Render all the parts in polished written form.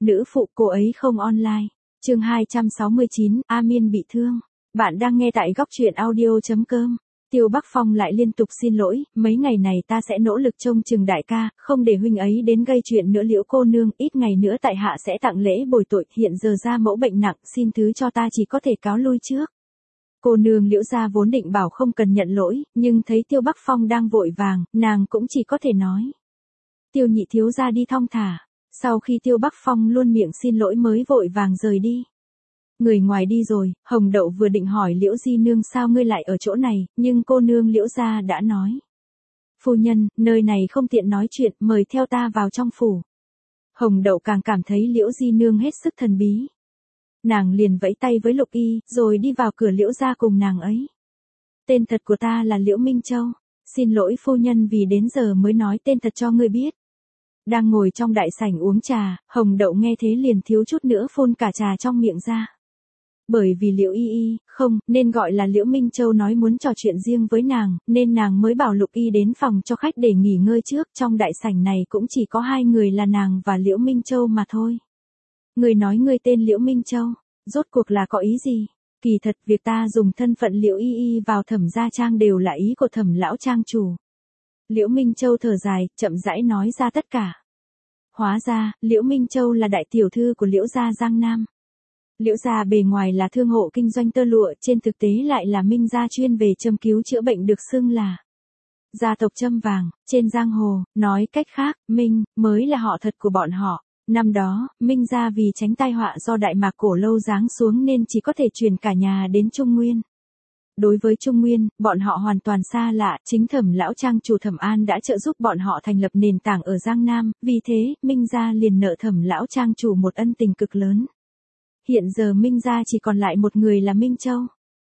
Nữ phụ cô ấy không online. Chương 269, Amin bị thương. Bạn đang nghe tại góc truyện audio.com. Tiêu Bắc Phong lại liên tục xin lỗi, mấy ngày này ta sẽ nỗ lực trông chừng đại ca, không để huynh ấy đến gây chuyện nữa. Liễu cô nương, ít ngày nữa tại hạ sẽ tặng lễ bồi tội, hiện giờ gia mẫu bệnh nặng, xin thứ cho ta chỉ có thể cáo lui trước. Cô nương Liễu gia vốn định bảo không cần nhận lỗi, nhưng thấy Tiêu Bắc Phong đang vội vàng, nàng cũng chỉ có thể nói. Tiêu nhị thiếu gia đi thong thả. Sau khi Tiêu Bắc Phong luôn miệng xin lỗi mới vội vàng rời đi. Người ngoài đi rồi, Hồng Đậu vừa định hỏi Liễu di nương sao ngươi lại ở chỗ này, nhưng cô nương Liễu gia đã nói. Phu nhân, nơi này không tiện nói chuyện, mời theo ta vào trong phủ. Hồng Đậu càng cảm thấy Liễu di nương hết sức thần bí. Nàng liền vẫy tay với Lục Y, rồi đi vào cửa Liễu gia cùng nàng ấy. Tên thật của ta là Liễu Minh Châu. Xin lỗi phu nhân vì đến giờ mới nói tên thật cho ngươi biết. Đang ngồi trong đại sảnh uống trà, Hồng Đậu nghe thế liền thiếu chút nữa phun cả trà trong miệng ra. Bởi vì Liễu Y, không, nên gọi là Liễu Minh Châu nói muốn trò chuyện riêng với nàng, nên nàng mới bảo Lục Y đến phòng cho khách để nghỉ ngơi trước. Trong đại sảnh này cũng chỉ có hai người là nàng và Liễu Minh Châu mà thôi. Người nói người tên Liễu Minh Châu, rốt cuộc là có ý gì? Kỳ thật việc ta dùng thân phận Liễu Y vào Thẩm gia trang đều là ý của Thẩm lão trang chủ. Liễu Minh Châu thở dài, chậm rãi nói ra tất cả. Hóa ra, Liễu Minh Châu là đại tiểu thư của Liễu gia Giang Nam. Liễu gia bề ngoài là thương hộ kinh doanh tơ lụa, trên thực tế lại là Minh gia chuyên về châm cứu chữa bệnh, được xưng là gia tộc châm vàng trên giang hồ. Nói cách khác, Minh mới là họ thật của bọn họ. Năm đó, Minh gia vì tránh tai họa do Đại Mạc Cổ Lâu giáng xuống nên chỉ có thể chuyển cả nhà đến Trung Nguyên. Đối với Trung Nguyên, bọn họ hoàn toàn xa lạ, chính Thẩm lão trang chủ Thẩm An đã trợ giúp bọn họ thành lập nền tảng ở Giang Nam, vì thế, Minh gia liền nợ Thẩm lão trang chủ một ân tình cực lớn. Hiện giờ Minh gia chỉ còn lại một người là Minh Châu.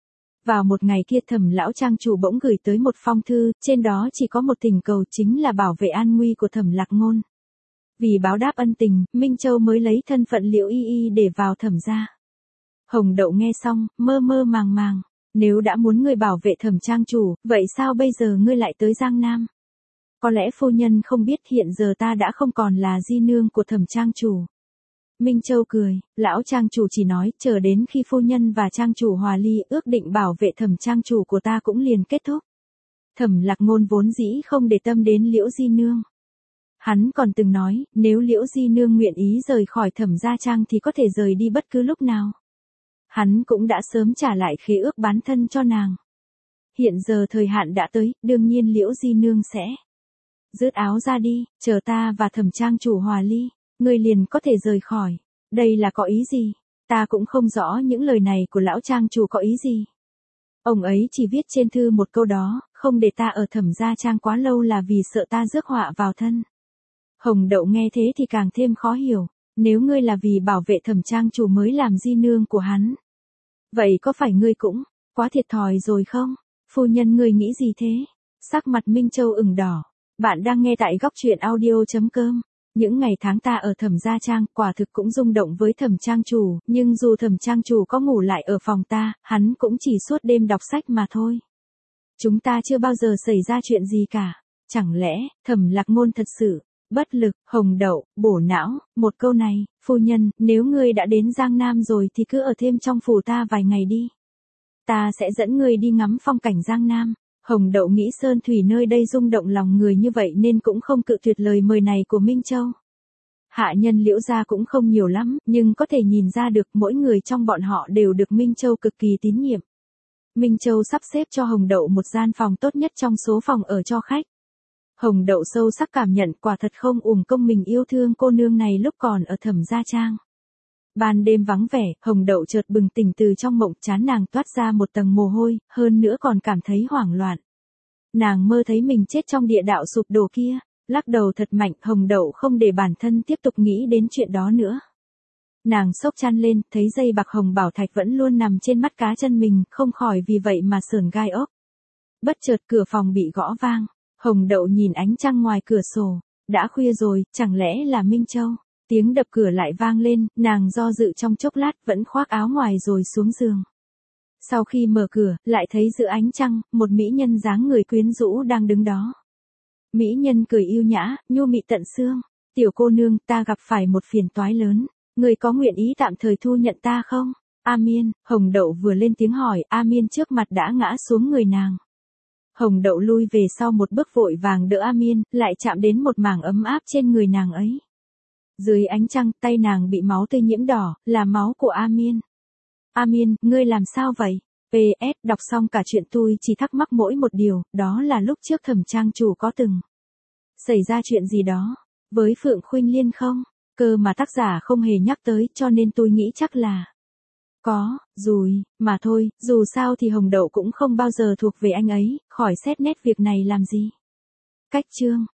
Vào một ngày kia Thẩm lão trang chủ bỗng gửi tới một phong thư, trên đó chỉ có một thỉnh cầu, chính là bảo vệ an nguy của Thẩm Lạc Ngôn. Vì báo đáp ân tình, Minh Châu mới lấy thân phận Liễu Y để vào Thẩm gia. Hồng Đậu nghe xong, mơ mơ màng màng. Nếu đã muốn ngươi bảo vệ Thẩm trang chủ, vậy sao bây giờ ngươi lại tới Giang Nam? Có lẽ phu nhân không biết hiện giờ ta đã không còn là di nương của Thẩm trang chủ. Minh Châu cười, lão trang chủ chỉ nói, chờ đến khi phu nhân và trang chủ hòa ly, ước định bảo vệ Thẩm trang chủ của ta cũng liền kết thúc. Thẩm Lạc Ngôn vốn dĩ không để tâm đến Liễu di nương. Hắn còn từng nói, nếu Liễu di nương nguyện ý rời khỏi Thẩm gia trang thì có thể rời đi bất cứ lúc nào. Hắn cũng đã sớm trả lại khế ước bán thân cho nàng. Hiện giờ thời hạn đã tới, đương nhiên Liễu di nương sẽ rớt áo ra đi, chờ ta và Thẩm trang chủ hòa ly, ngươi liền có thể rời khỏi. Đây là có ý gì? Ta cũng không rõ những lời này của lão trang chủ có ý gì. Ông ấy chỉ viết trên thư một câu đó, không để ta ở Thẩm gia trang quá lâu là vì sợ ta rước họa vào thân. Hồng Đậu nghe thế thì càng thêm khó hiểu. Nếu ngươi là vì bảo vệ Thẩm trang chủ mới làm di nương của hắn, vậy có phải ngươi cũng quá thiệt thòi rồi không? Phu nhân ngươi nghĩ gì thế? Sắc mặt Minh Châu ửng đỏ. Bạn đang nghe tại góc truyện audio.com. Những ngày tháng ta ở Thẩm gia trang, quả thực cũng rung động với Thẩm trang chủ, nhưng dù Thẩm trang chủ có ngủ lại ở phòng ta, hắn cũng chỉ suốt đêm đọc sách mà thôi. Chúng ta chưa bao giờ xảy ra chuyện gì cả. Chẳng lẽ, Thẩm Lạc Ngôn thật sự bất lực? Hồng Đậu bổ não, một câu này, phu nhân, nếu ngươi đã đến Giang Nam rồi thì cứ ở thêm trong phủ ta vài ngày đi. Ta sẽ dẫn ngươi đi ngắm phong cảnh Giang Nam. Hồng Đậu nghĩ sơn thủy nơi đây rung động lòng người như vậy nên cũng không cự tuyệt lời mời này của Minh Châu. Hạ nhân Liễu gia cũng không nhiều lắm, nhưng có thể nhìn ra được mỗi người trong bọn họ đều được Minh Châu cực kỳ tín nhiệm. Minh Châu sắp xếp cho Hồng Đậu một gian phòng tốt nhất trong số phòng ở cho khách. Hồng Đậu sâu sắc cảm nhận quả thật không uổng công mình yêu thương cô nương này lúc còn ở Thẩm gia trang. Ban đêm vắng vẻ, Hồng Đậu chợt bừng tỉnh từ trong mộng, trán nàng toát ra một tầng mồ hôi, hơn nữa còn cảm thấy hoảng loạn. Nàng mơ thấy mình chết trong địa đạo sụp đổ kia, lắc đầu thật mạnh. Hồng Đậu không để bản thân tiếp tục nghĩ đến chuyện đó nữa. Nàng xốc chăn lên, thấy dây bạc hồng bảo thạch vẫn luôn nằm trên mắt cá chân mình, không khỏi vì vậy mà sởn gai ốc. Bất chợt cửa phòng bị gõ vang. Hồng Đậu nhìn ánh trăng ngoài cửa sổ. Đã khuya rồi, chẳng lẽ là Minh Châu? Tiếng đập cửa lại vang lên, nàng do dự trong chốc lát vẫn khoác áo ngoài rồi xuống giường. Sau khi mở cửa, lại thấy giữa ánh trăng, một mỹ nhân dáng người quyến rũ đang đứng đó. Mỹ nhân cười yêu nhã, nhu mị tận xương. Tiểu cô nương, ta gặp phải một phiền toái lớn. Người có nguyện ý tạm thời thu nhận ta không? A Miên, Hồng Đậu vừa lên tiếng hỏi, A Miên trước mặt đã ngã xuống người nàng. Hồng Đậu lui về sau một bước vội vàng đỡ A Miên, lại chạm đến một mảng ấm áp trên người nàng ấy. Dưới ánh trăng, tay nàng bị máu tươi nhiễm đỏ, là máu của A Miên. A Miên, ngươi làm sao vậy? PS, đọc xong cả chuyện tôi chỉ thắc mắc mỗi một điều, đó là lúc trước Thẩm trang chủ có từng xảy ra chuyện gì đó với Phượng Khuynh Liên không? Cơ mà tác giả không hề nhắc tới, cho nên tôi nghĩ chắc là có, rồi, mà thôi, dù sao thì Hồng Đậu cũng không bao giờ thuộc về anh ấy, khỏi xét nét việc này làm gì. Cách chương